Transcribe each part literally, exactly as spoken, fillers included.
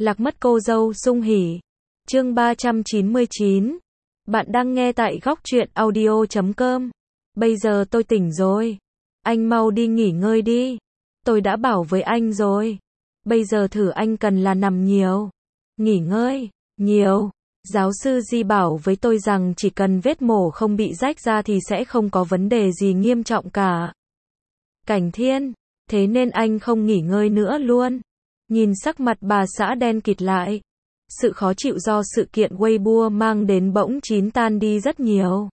Lạc mất cô dâu sung hỉ. Chương ba trăm chín mươi chín. Bạn đang nghe tại góc truyện audio chấm com. Bây giờ tôi tỉnh rồi. Anh mau đi nghỉ ngơi đi. Tôi đã bảo với anh rồi. Bây giờ thử anh cần là nằm nhiều. Nghỉ ngơi, nhiều. Giáo sư Di bảo với tôi rằng chỉ cần vết mổ không bị rách ra thì sẽ không có vấn đề gì nghiêm trọng cả. Cảnh Thiên, thế nên anh không nghỉ ngơi nữa luôn. Nhìn sắc mặt bà xã đen kịt lại. Sự khó chịu do sự kiện Weibo mang đến bỗng chín tan đi rất nhiều.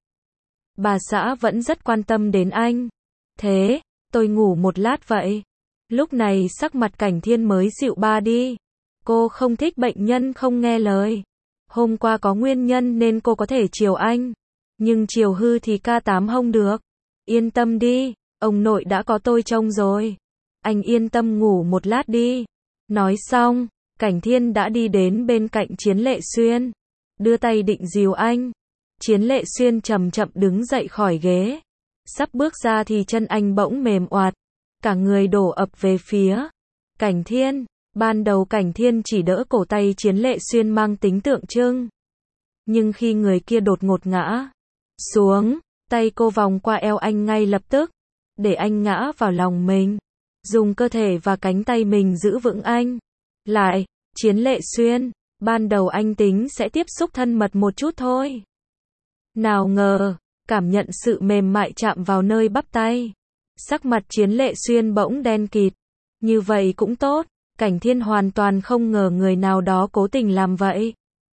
Bà xã vẫn rất quan tâm đến anh. Thế, tôi ngủ một lát vậy. Lúc này sắc mặt Cảnh Thiên mới dịu ba đi. Cô không thích bệnh nhân không nghe lời. Hôm qua có nguyên nhân nên cô có thể chiều anh. Nhưng chiều hư thì ca tám không được. Yên tâm đi, ông nội đã có tôi trông rồi. Anh yên tâm ngủ một lát đi. Nói xong, Cảnh Thiên đã đi đến bên cạnh Chiến Lệ Xuyên. Đưa tay định dìu anh. Chiến Lệ Xuyên chậm chậm đứng dậy khỏi ghế. Sắp bước ra thì chân anh bỗng mềm oạt. Cả người đổ ập về phía Cảnh Thiên. Ban đầu Cảnh Thiên chỉ đỡ cổ tay Chiến Lệ Xuyên mang tính tượng trưng. Nhưng khi người kia đột ngột ngã xuống, tay cô vòng qua eo anh ngay lập tức, để anh ngã vào lòng mình. Dùng cơ thể và cánh tay mình giữ vững anh. Lại, Chiến Lệ Xuyên, ban đầu anh tính sẽ tiếp xúc thân mật một chút thôi. Nào ngờ, cảm nhận sự mềm mại chạm vào nơi bắp tay. Sắc mặt Chiến Lệ Xuyên bỗng đen kịt. Như vậy cũng tốt. Cảnh Thiên hoàn toàn không ngờ người nào đó cố tình làm vậy.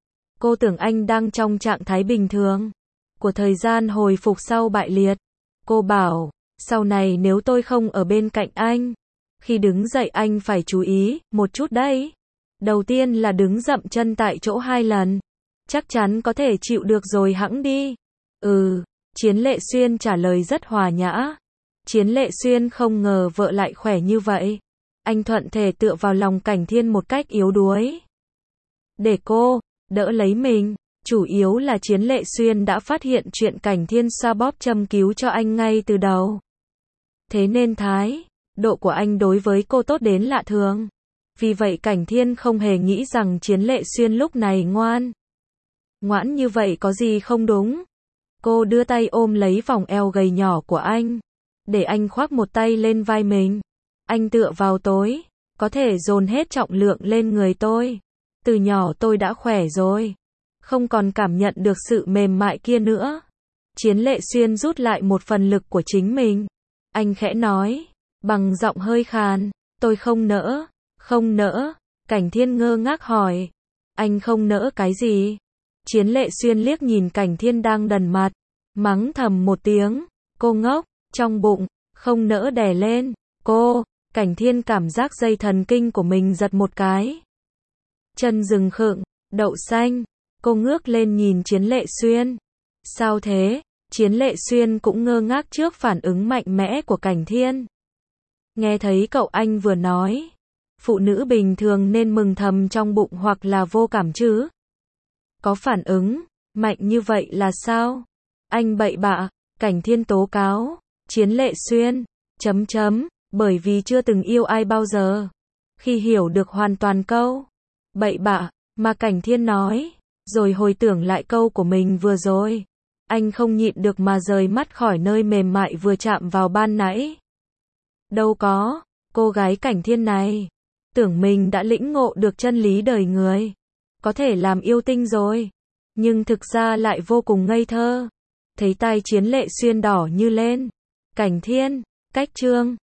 Cô tưởng anh đang trong trạng thái bình thường của thời gian hồi phục sau bại liệt. Cô bảo, sau này nếu tôi không ở bên cạnh anh, khi đứng dậy anh phải chú ý một chút đấy. Đầu tiên là đứng dậm chân tại chỗ hai lần. Chắc chắn có thể chịu được rồi hẵng đi. Ừ, Chiến Lệ Xuyên trả lời rất hòa nhã. Chiến Lệ Xuyên không ngờ vợ lại khỏe như vậy. Anh thuận thể tựa vào lòng Cảnh Thiên một cách yếu đuối. Để cô đỡ lấy mình. Chủ yếu là Chiến Lệ Xuyên đã phát hiện chuyện Cảnh Thiên xoa bóp châm cứu cho anh ngay từ đầu. Thế nên thái độ của anh đối với cô tốt đến lạ thường. Vì vậy Cảnh Thiên không hề nghĩ rằng Chiến Lệ Xuyên lúc này ngoan ngoãn như vậy có gì không đúng. Cô đưa tay ôm lấy vòng eo gầy nhỏ của anh, để anh khoác một tay lên vai mình. Anh tựa vào tối, có thể dồn hết trọng lượng lên người tôi. Từ nhỏ tôi đã khỏe rồi, không còn cảm nhận được sự mềm mại kia nữa. Chiến Lệ Xuyên rút lại một phần lực của chính mình. Anh khẽ nói, bằng giọng hơi khàn, tôi không nỡ, không nỡ. Cảnh Thiên ngơ ngác hỏi, anh không nỡ cái gì? Chiến Lệ Xuyên liếc nhìn Cảnh Thiên đang đần mặt, mắng thầm một tiếng, cô ngốc, trong bụng, không nỡ đè lên, cô. Cảnh Thiên cảm giác dây thần kinh của mình giật một cái. Chân rừng khựng, đậu xanh, cô ngước lên nhìn Chiến Lệ Xuyên. Sao thế? Chiến Lệ Xuyên cũng ngơ ngác trước phản ứng mạnh mẽ của Cảnh Thiên. Nghe thấy cậu anh vừa nói, phụ nữ bình thường nên mừng thầm trong bụng hoặc là vô cảm chứ. Có phản ứng mạnh như vậy là sao? Anh bậy bạ, Cảnh Thiên tố cáo. Chiến Lệ Xuyên, chấm chấm, bởi vì chưa từng yêu ai bao giờ. Khi hiểu được hoàn toàn câu bậy bạ mà Cảnh Thiên nói, rồi hồi tưởng lại câu của mình vừa rồi, anh không nhịn được mà rời mắt khỏi nơi mềm mại vừa chạm vào ban nãy. Đâu có, cô gái Cảnh Thiên này, tưởng mình đã lĩnh ngộ được chân lý đời người, có thể làm yêu tinh rồi, nhưng thực ra lại vô cùng ngây thơ. Thấy tai Chiến Lệ Xuyên đỏ như lên. Cảnh Thiên, cách chương